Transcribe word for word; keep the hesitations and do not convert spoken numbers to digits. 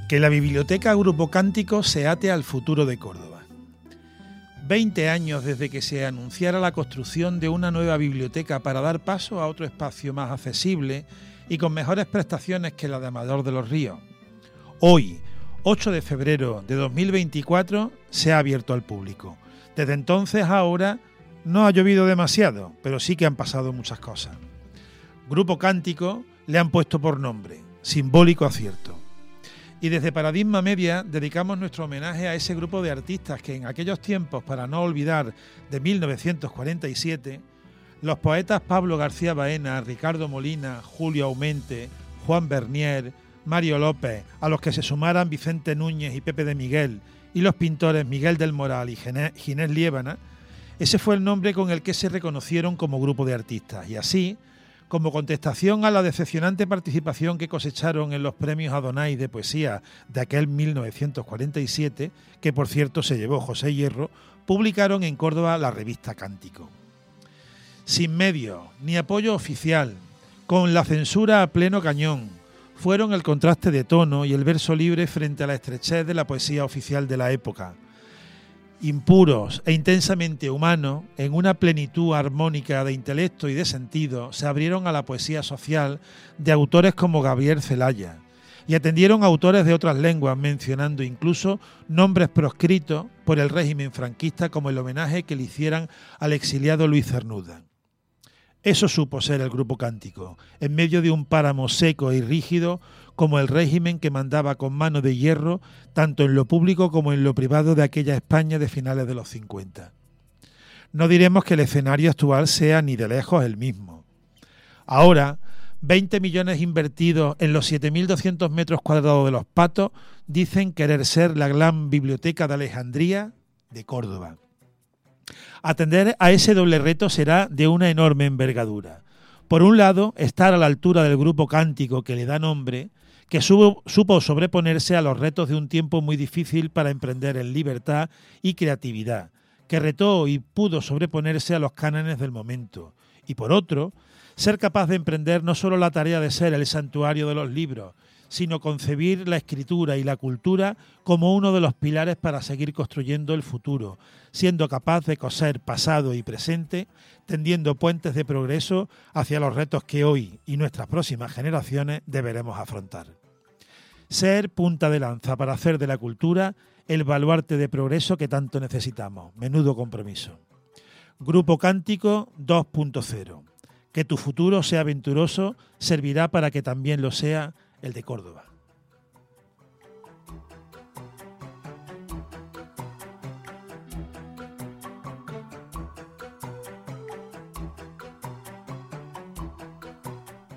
Que la Biblioteca Grupo Cántico se ate al futuro de Córdoba. Veinte años desde que se anunciara la construcción de una nueva biblioteca para dar paso a otro espacio más accesible y con mejores prestaciones que la de Amador de los Ríos. Hoy, ocho de febrero de dos mil veinticuatro, se ha abierto al público. Desde entonces a ahora no ha llovido demasiado, pero sí que han pasado muchas cosas. Grupo Cántico le han puesto por nombre, simbólico acierto. Y desde Paradigma Media dedicamos nuestro homenaje a ese grupo de artistas que en aquellos tiempos, para no olvidar, de mil novecientos cuarenta y siete, los poetas Pablo García Baena, Ricardo Molina, Julio Aumente, Juan Bernier, Mario López, a los que se sumaran Vicente Núñez y Pepe de Miguel, y los pintores Miguel del Moral y Ginés Liébana, ese fue el nombre con el que se reconocieron como grupo de artistas. Y así, como contestación a la decepcionante participación que cosecharon en los premios Adonai de poesía de aquel mil novecientos cuarenta y siete, que por cierto se llevó José Hierro, publicaron en Córdoba la revista Cántico. Sin medios, ni apoyo oficial, con la censura a pleno cañón, fueron el contraste de tono y el verso libre frente a la estrechez de la poesía oficial de la época. Impuros e intensamente humanos, en una plenitud armónica de intelecto y de sentido, se abrieron a la poesía social de autores como Gabriel Celaya y atendieron a autores de otras lenguas, mencionando incluso nombres proscritos por el régimen franquista como el homenaje que le hicieran al exiliado Luis Cernuda. Eso supo ser el Grupo Cántico, en medio de un páramo seco y rígido como el régimen que mandaba con mano de hierro tanto en lo público como en lo privado de aquella España de finales de los cincuenta. No diremos que el escenario actual sea ni de lejos el mismo. Ahora, veinte millones invertidos en los siete mil doscientos metros cuadrados de Los Patos dicen querer ser la gran biblioteca de Alejandría de Córdoba. Atender a ese doble reto será de una enorme envergadura. Por un lado, estar a la altura del Grupo Cántico que le da nombre, que supo, supo sobreponerse a los retos de un tiempo muy difícil para emprender en libertad y creatividad, que retó y pudo sobreponerse a los cánones del momento. Y por otro, ser capaz de emprender no solo la tarea de ser el santuario de los libros, sino concebir la escritura y la cultura como uno de los pilares para seguir construyendo el futuro, siendo capaz de coser pasado y presente, tendiendo puentes de progreso hacia los retos que hoy y nuestras próximas generaciones deberemos afrontar. Ser punta de lanza para hacer de la cultura el baluarte de progreso que tanto necesitamos. Menudo compromiso. Grupo Cántico dos punto cero. Que tu futuro sea venturoso servirá para que también lo sea el de Córdoba.